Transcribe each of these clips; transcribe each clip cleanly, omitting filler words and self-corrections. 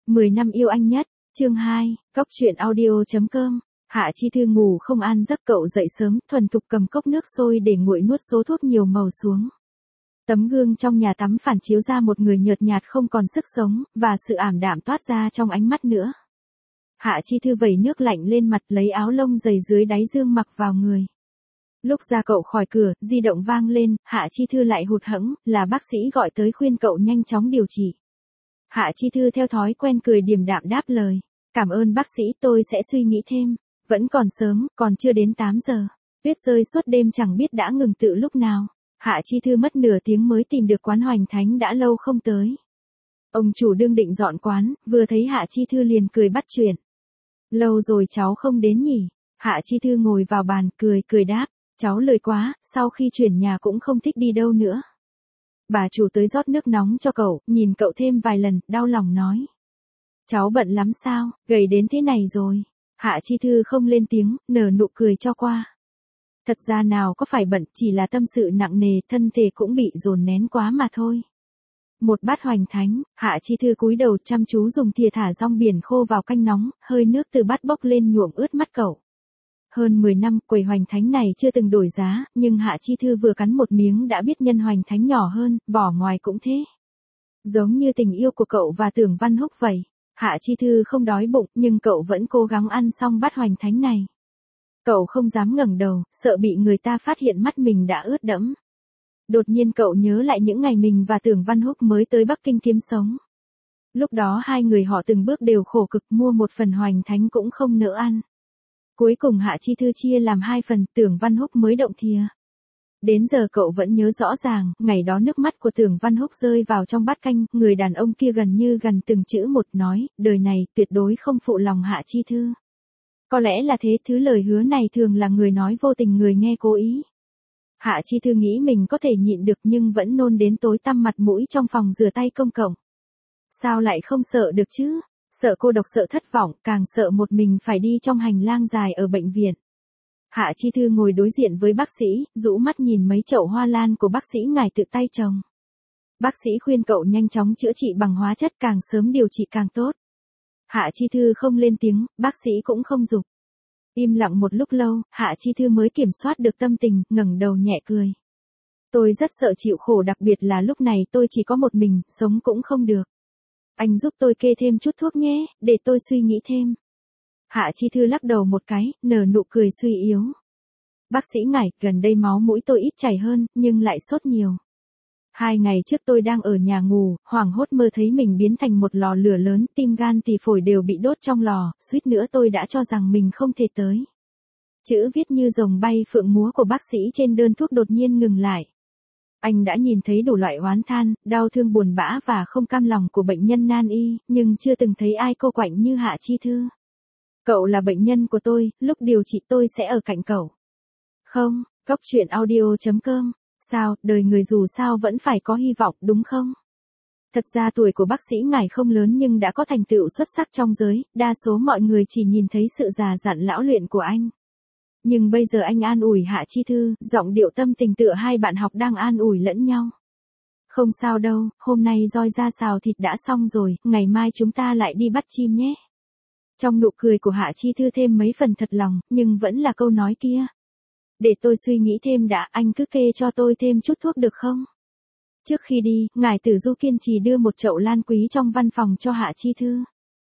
10 năm yêu anh nhất, chương 2, Cóc truyện audio.com. Hạ Chi Thư ngủ không an giấc, cậu dậy sớm, thuần thục cầm cốc nước sôi để nguội nuốt số thuốc nhiều màu xuống. Tấm gương trong nhà tắm phản chiếu ra một người nhợt nhạt không còn sức sống, và sự ảm đạm toát ra trong ánh mắt nữa. Hạ Chi Thư vẩy nước lạnh lên mặt, lấy áo lông dày dưới đáy dương mặc vào người. Lúc ra cậu khỏi cửa, di động vang lên, Hạ Chi Thư lại hụt hẫng, là bác sĩ gọi tới khuyên cậu nhanh chóng điều trị. Hạ Chi Thư theo thói quen cười điềm đạm đáp lời. Cảm ơn bác sĩ, tôi sẽ suy nghĩ thêm. Vẫn còn sớm, còn chưa đến 8 giờ. Tuyết rơi suốt đêm chẳng biết đã ngừng từ lúc nào. Hạ Chi Thư mất nửa tiếng mới tìm được quán Hoành Thánh đã lâu không tới. Ông chủ đương định dọn quán, vừa thấy Hạ Chi Thư liền cười bắt chuyện. Lâu rồi cháu không đến nhỉ? Hạ Chi Thư ngồi vào bàn, cười đáp. Cháu lười quá, sau khi chuyển nhà cũng không thích đi đâu nữa. Bà chủ tới rót nước nóng cho cậu, nhìn cậu thêm vài lần, đau lòng nói. Cháu bận lắm sao, gầy đến thế này rồi. Hạ Chi Thư không lên tiếng, nở nụ cười cho qua. Thật ra nào có phải bận, chỉ là tâm sự nặng nề, thân thể cũng bị dồn nén quá mà thôi. Một bát Hoành Thánh, Hạ Chi Thư cúi đầu chăm chú dùng thìa thả rong biển khô vào canh nóng, hơi nước từ bát bốc lên nhuộm ướt mắt cậu. Hơn 10 năm, quầy Hoành Thánh này chưa từng đổi giá, nhưng Hạ Chi Thư vừa cắn một miếng đã biết nhân Hoành Thánh nhỏ hơn, vỏ ngoài cũng thế. Giống như tình yêu của cậu và Tưởng Văn Húc vậy. Hạ Chi Thư không đói bụng, nhưng cậu vẫn cố gắng ăn xong bát Hoành Thánh này. Cậu không dám ngẩng đầu, sợ bị người ta phát hiện mắt mình đã ướt đẫm. Đột nhiên cậu nhớ lại những ngày mình và Tưởng Văn Húc mới tới Bắc Kinh kiếm sống. Lúc đó hai người họ từng bước đều khổ cực, mua một phần Hoành Thánh cũng không nỡ ăn. Cuối cùng Hạ Chi Thư chia làm 2 phần, Tưởng Văn Húc mới động thìa. Đến giờ cậu vẫn nhớ rõ ràng, ngày đó nước mắt của Tưởng Văn Húc rơi vào trong bát canh, người đàn ông kia gần như gần từng chữ một nói, đời này tuyệt đối không phụ lòng Hạ Chi Thư. Có lẽ là thế, thứ lời hứa này thường là người nói vô tình người nghe cố ý. Hạ Chi Thư nghĩ mình có thể nhịn được nhưng vẫn nôn đến tối tăm mặt mũi trong phòng rửa tay công cộng. Sao lại không sợ được chứ? Sợ cô độc, sợ thất vọng, càng sợ một mình phải đi trong hành lang dài ở bệnh viện. Hạ Chi Thư ngồi đối diện với bác sĩ, rũ mắt nhìn mấy chậu hoa lan của bác sĩ ngài tự tay trồng. Bác sĩ khuyên cậu nhanh chóng chữa trị bằng hóa chất, càng sớm điều trị càng tốt. Hạ Chi Thư không lên tiếng, bác sĩ cũng không giục. Im lặng một lúc lâu, Hạ Chi Thư mới kiểm soát được tâm tình, ngẩng đầu nhẹ cười. Tôi rất sợ chịu khổ, đặc biệt là lúc này tôi chỉ có một mình, sống cũng không được. Anh giúp tôi kê thêm chút thuốc nhé, để tôi suy nghĩ thêm. Hạ Chi Thư lắc đầu một cái, nở nụ cười suy yếu. Bác sĩ ngài, gần đây máu mũi tôi ít chảy hơn, nhưng lại sốt nhiều. 2 ngày trước tôi đang ở nhà ngủ, hoảng hốt mơ thấy mình biến thành một lò lửa lớn, tim gan thì phổi đều bị đốt trong lò, suýt nữa tôi đã cho rằng mình không thể tới. Chữ viết như rồng bay phượng múa của bác sĩ trên đơn thuốc đột nhiên ngừng lại. Anh đã nhìn thấy đủ loại oán than, đau thương, buồn bã và không cam lòng của bệnh nhân nan y, nhưng chưa từng thấy ai cô quạnh như Hạ Chi Thư. Cậu là bệnh nhân của tôi, lúc điều trị tôi sẽ ở cạnh cậu. Không, Cóc truyện audio.com. Sao, đời người dù sao vẫn phải có hy vọng, đúng không? Thật ra tuổi của bác sĩ ngài không lớn nhưng đã có thành tựu xuất sắc trong giới, đa số mọi người chỉ nhìn thấy sự già dặn lão luyện của anh. Nhưng bây giờ anh an ủi Hạ Chi Thư, giọng điệu tâm tình tựa hai bạn học đang an ủi lẫn nhau. Không sao đâu, hôm nay roi ra xào thịt đã xong rồi, ngày mai chúng ta lại đi bắt chim nhé. Trong nụ cười của Hạ Chi Thư thêm mấy phần thật lòng, nhưng vẫn là câu nói kia. Để tôi suy nghĩ thêm đã, anh cứ kê cho tôi thêm chút thuốc được không? Trước khi đi, ngài Tử Du kiên trì đưa một chậu lan quý trong văn phòng cho Hạ Chi Thư.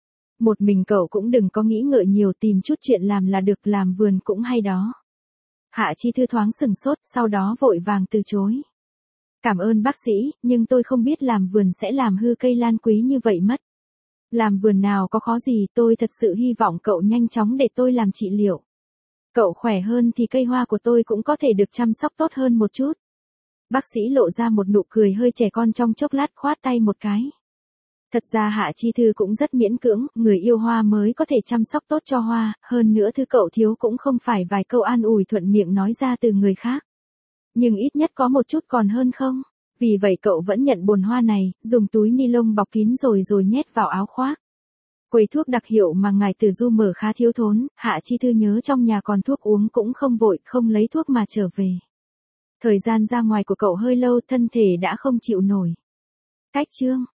Một mình cậu cũng đừng có nghĩ ngợi nhiều, tìm chút chuyện làm là được, làm vườn cũng hay đó. Hạ Chi Thư thoáng sừng sốt, sau đó vội vàng từ chối. Cảm ơn bác sĩ, nhưng tôi không biết làm vườn sẽ làm hư cây lan quý như vậy mất. Làm vườn nào có khó gì, tôi thật sự hy vọng cậu nhanh chóng để tôi làm trị liệu. Cậu khỏe hơn thì cây hoa của tôi cũng có thể được chăm sóc tốt hơn một chút. Bác sĩ lộ ra một nụ cười hơi trẻ con trong chốc lát, khoát tay một cái. Thật ra Hạ Chi Thư cũng rất miễn cưỡng, người yêu hoa mới có thể chăm sóc tốt cho hoa, hơn nữa thứ cậu thiếu cũng không phải vài câu an ủi thuận miệng nói ra từ người khác. Nhưng ít nhất có một chút còn hơn không? Vì vậy cậu vẫn nhận bồn hoa này, dùng túi ni lông bọc kín rồi nhét vào áo khoác. Quầy thuốc đặc hiệu mà ngài Tử Du mở khá thiếu thốn, Hạ Chi Thư nhớ trong nhà còn thuốc uống cũng không vội, không lấy thuốc mà trở về. Thời gian ra ngoài của cậu hơi lâu, thân thể đã không chịu nổi. Cách chương